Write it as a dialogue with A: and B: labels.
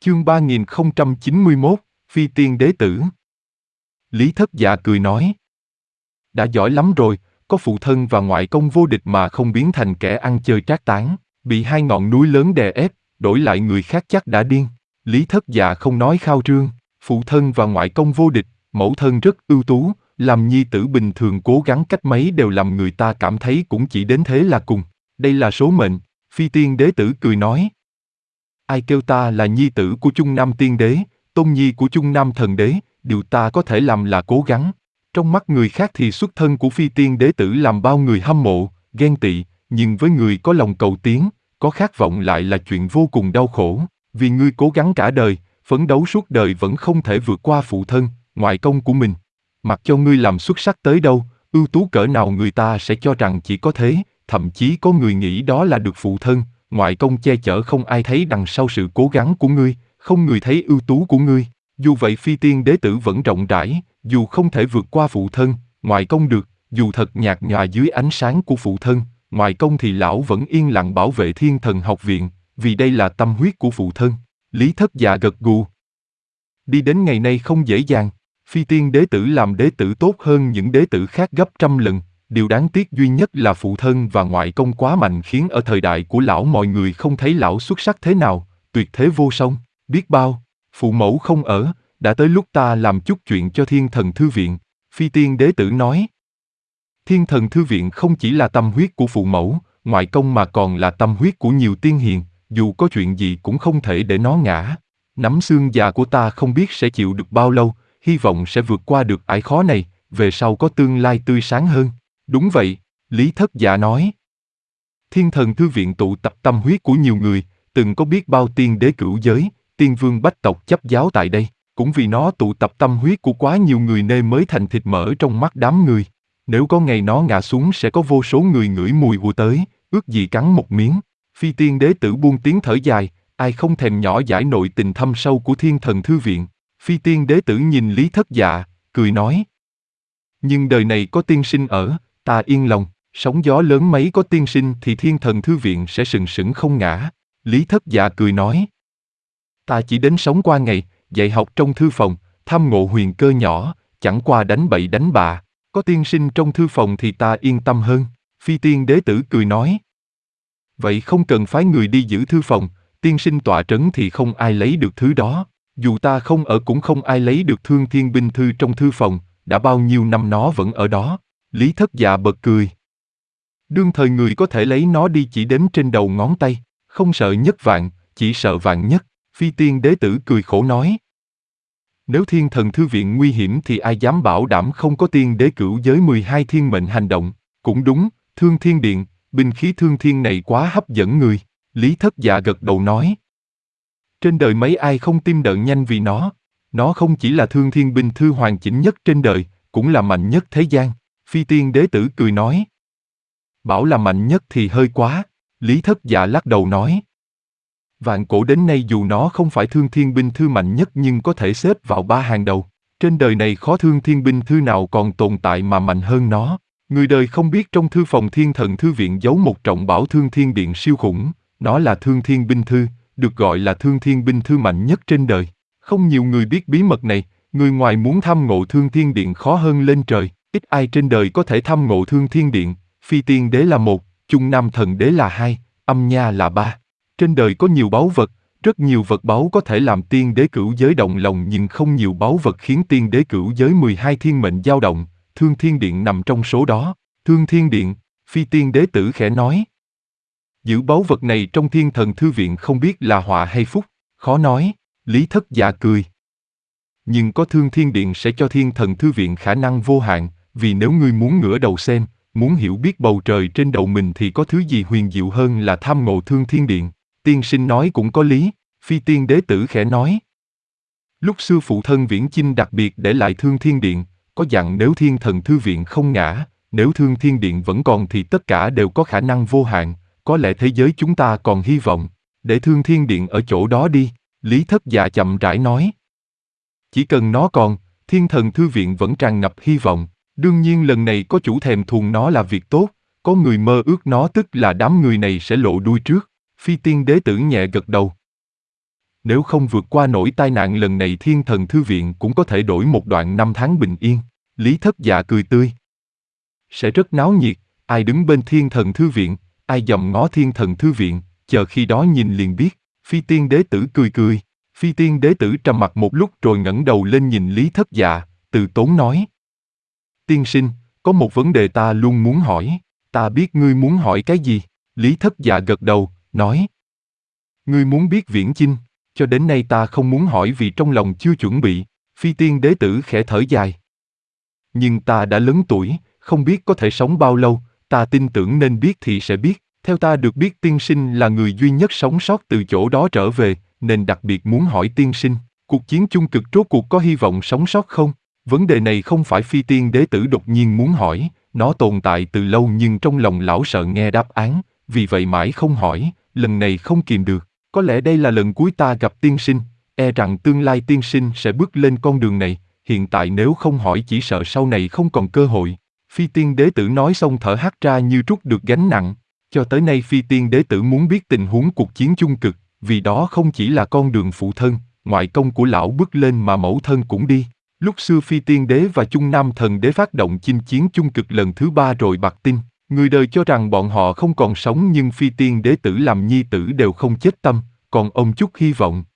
A: Chương 3091, Phi Tiên Đế Tử. Lý Thất Dạ cười nói. Đã giỏi lắm rồi, có phụ thân và ngoại công vô địch mà không biến thành kẻ ăn chơi trác tán, bị hai ngọn núi lớn đè ép, đổi lại người khác chắc đã điên. Lý Thất Dạ không nói khao trương, phụ thân và ngoại công vô địch, mẫu thân rất ưu tú, làm nhi tử bình thường cố gắng cách mấy đều làm người ta cảm thấy cũng chỉ đến thế là cùng. Đây là số mệnh. Phi Tiên Đế Tử cười nói. Ai kêu ta là nhi tử của Trung Nam Tiên Đế, tôn nhi của Trung Nam Thần Đế, điều ta có thể làm là cố gắng. Trong mắt người khác thì xuất thân của Phi Tiên Đế Tử làm bao người hâm mộ, ghen tị, nhưng với người có lòng cầu tiến, có khát vọng lại là chuyện vô cùng đau khổ. Vì ngươi cố gắng cả đời, phấn đấu suốt đời vẫn không thể vượt qua phụ thân, ngoại công của mình. Mặc cho ngươi làm xuất sắc tới đâu, ưu tú cỡ nào người ta sẽ cho rằng chỉ có thế, thậm chí có người nghĩ đó là được phụ thân, ngoại công che chở, không ai thấy đằng sau sự cố gắng của ngươi, không người thấy ưu tú của ngươi. Dù vậy Phi Tiên Đế Tử vẫn rộng rãi, dù không thể vượt qua phụ thân, ngoại công được, dù thật nhạt nhòa dưới ánh sáng của phụ thân, ngoại công thì lão vẫn yên lặng bảo vệ Thiên Thần Học Viện, vì đây là tâm huyết của phụ thân. Lý Thất Dạ gật gù. Đi đến ngày nay không dễ dàng, Phi Tiên Đế Tử làm đế tử tốt hơn những đế tử khác gấp trăm lần. Điều đáng tiếc duy nhất là phụ thân và ngoại công quá mạnh khiến ở thời đại của lão mọi người không thấy lão xuất sắc thế nào, tuyệt thế vô song, biết bao. Phụ mẫu không ở, đã tới lúc ta làm chút chuyện cho Thiên Thần Thư Viện. Phi Tiên Đế Tử nói. Thiên Thần Thư Viện không chỉ là tâm huyết của phụ mẫu, ngoại công mà còn là tâm huyết của nhiều tiên hiền, dù có chuyện gì cũng không thể để nó ngã. Nắm xương già của ta không biết sẽ chịu được bao lâu, hy vọng sẽ vượt qua được ải khó này, về sau có tương lai tươi sáng hơn. Đúng vậy, Lý Thất Dạ nói. Thiên Thần Thư Viện tụ tập tâm huyết của nhiều người, từng có biết bao tiên đế cửu giới, tiên vương bách tộc chấp giáo tại đây, cũng vì nó tụ tập tâm huyết của quá nhiều người nên mới thành thịt mỡ trong mắt đám người. Nếu có ngày nó ngã xuống sẽ có vô số người ngửi mùi của tới, ước gì cắn một miếng. Phi Tiên Đế Tử buông tiếng thở dài, ai không thèm nhỏ dãi nội tình thâm sâu của Thiên Thần Thư Viện. Phi Tiên Đế Tử nhìn Lý Thất Dạ, cười nói. Nhưng đời này có tiên sinh ở, ta yên lòng, sóng gió lớn mấy có tiên sinh thì Thiên Thần Thư Viện sẽ sừng sững không ngã. Lý Thất Dạ cười nói. Ta chỉ đến sống qua ngày, dạy học trong thư phòng, tham ngộ huyền cơ nhỏ, chẳng qua đánh bậy đánh bạ. Có tiên sinh trong thư phòng thì ta yên tâm hơn. Phi Tiên Đế Tử cười nói. Vậy không cần phái người đi giữ thư phòng, tiên sinh tọa trấn thì không ai lấy được thứ đó. Dù ta không ở cũng không ai lấy được Thương Thiên Binh Thư trong thư phòng, đã bao nhiêu năm nó vẫn ở đó. Lý Thất Dạ bật cười. Đương thời người có thể lấy nó đi chỉ đếm trên đầu ngón tay, không sợ nhất vạn, chỉ sợ vạn nhất. Phi Tiên Đế Tử cười khổ nói. Nếu Thiên Thần Thư Viện nguy hiểm thì ai dám bảo đảm không có tiên đế cửu giới 12 thiên mệnh hành động. Cũng đúng, Thương Thiên Điện, binh khí thương thiên này quá hấp dẫn người. Lý Thất Dạ gật đầu nói. Trên đời mấy ai không tim đập nhanh vì nó không chỉ là Thương Thiên binh thư hoàn chỉnh nhất trên đời, cũng là mạnh nhất thế gian. Phi Tiên Đế Tử cười nói. Bảo là mạnh nhất thì hơi quá. Lý Thất Dạ lắc đầu nói. Vạn cổ đến nay dù nó không phải Thương Thiên binh thư mạnh nhất nhưng có thể xếp vào 3 hàng đầu. Trên đời này khó Thương Thiên binh thư nào còn tồn tại mà mạnh hơn nó. Người đời không biết trong thư phòng Thiên Thần Thư Viện giấu một trọng bảo Thương Thiên Điện siêu khủng. Nó là Thương Thiên binh thư, được gọi là Thương Thiên binh thư mạnh nhất trên đời. Không nhiều người biết bí mật này, người ngoài muốn thăm ngộ Thương Thiên Điện khó hơn lên trời. Ít ai trên đời có thể thăm ngộ Thương Thiên Điện. Phi Tiên Đế là 1, Trung Nam Thần Đế là 2, Âm Nha là 3. Trên đời có nhiều báu vật, rất nhiều vật báu có thể làm tiên đế cửu giới động lòng nhưng không nhiều báu vật khiến tiên đế cửu giới 12 thiên mệnh dao động. Thương Thiên Điện nằm trong số đó. Thương Thiên Điện, Phi Tiên Đế Tử khẽ nói. Giữ báu vật này trong Thiên Thần Thư Viện không biết là họa hay phúc, khó nói. Lý Thất Dạ cười. Nhưng có Thương Thiên Điện sẽ cho Thiên Thần Thư Viện khả năng vô hạn, vì nếu ngươi muốn ngửa đầu xem, muốn hiểu biết bầu trời trên đầu mình thì có thứ gì huyền diệu hơn là tham ngộ Thương Thiên Điện. Tiên sinh nói cũng có lý. Phi Tiên Đế Tử khẽ nói. Lúc xưa phụ thân Viễn Chinh đặc biệt để lại Thương Thiên Điện, có dặn nếu Thiên Thần Thư Viện không ngã, nếu Thương Thiên Điện vẫn còn thì tất cả đều có khả năng vô hạn, có lẽ thế giới chúng ta còn hy vọng. Để Thương Thiên Điện ở chỗ đó đi. Lý Thất Dạ chậm rãi nói. Chỉ cần nó còn, Thiên Thần Thư Viện vẫn tràn ngập hy vọng. Đương nhiên lần này có chủ thèm thuồng nó là việc tốt, có người mơ ước nó tức là đám người này sẽ lộ đuôi trước. Phi Tiên Đế Tử nhẹ gật đầu. Nếu không vượt qua nổi tai nạn lần này Thiên Thần Thư Viện cũng có thể đổi một đoạn năm tháng bình yên. Lý Thất Dạ cười tươi. Sẽ rất náo nhiệt, ai đứng bên Thiên Thần Thư Viện, ai dòm ngó Thiên Thần Thư Viện, chờ khi đó nhìn liền biết. Phi Tiên Đế Tử cười cười. Phi Tiên Đế Tử trầm mặc một lúc rồi ngẩng đầu lên nhìn Lý Thất Dạ, từ tốn nói. Tiên sinh, có một vấn đề ta luôn muốn hỏi, ta biết ngươi muốn hỏi cái gì. Lý Thất Dạ gật đầu, nói. Ngươi muốn biết Viễn Chinh, cho đến nay ta không muốn hỏi vì trong lòng chưa chuẩn bị. Phi Tiên Đế Tử khẽ thở dài. Nhưng ta đã lớn tuổi, không biết có thể sống bao lâu, ta tin tưởng nên biết thì sẽ biết. Theo ta được biết tiên sinh là người duy nhất sống sót từ chỗ đó trở về, nên đặc biệt muốn hỏi tiên sinh, cuộc chiến chung cực rốt cuộc có hy vọng sống sót không? Vấn đề này không phải Phi Tiên Đế Tử đột nhiên muốn hỏi, nó tồn tại từ lâu nhưng trong lòng lão sợ nghe đáp án, vì vậy mãi không hỏi, lần này không kìm được. Có lẽ đây là lần cuối ta gặp tiên sinh, e rằng tương lai tiên sinh sẽ bước lên con đường này, hiện tại nếu không hỏi chỉ sợ sau này không còn cơ hội. Phi Tiên Đế Tử nói xong thở hắt ra như trút được gánh nặng. Cho tới nay Phi Tiên Đế Tử muốn biết tình huống cuộc chiến chung cực, vì đó không chỉ là con đường phụ thân, ngoại công của lão bước lên mà mẫu thân cũng đi. Lúc xưa Phi Tiên Đế và Chung Nam Thần Đế phát động chinh chiến chung cực lần thứ 3 rồi bặt tin. Người đời cho rằng bọn họ không còn sống nhưng Phi Tiên Đế Tử làm nhi tử đều không chết tâm, còn ông chút hy vọng.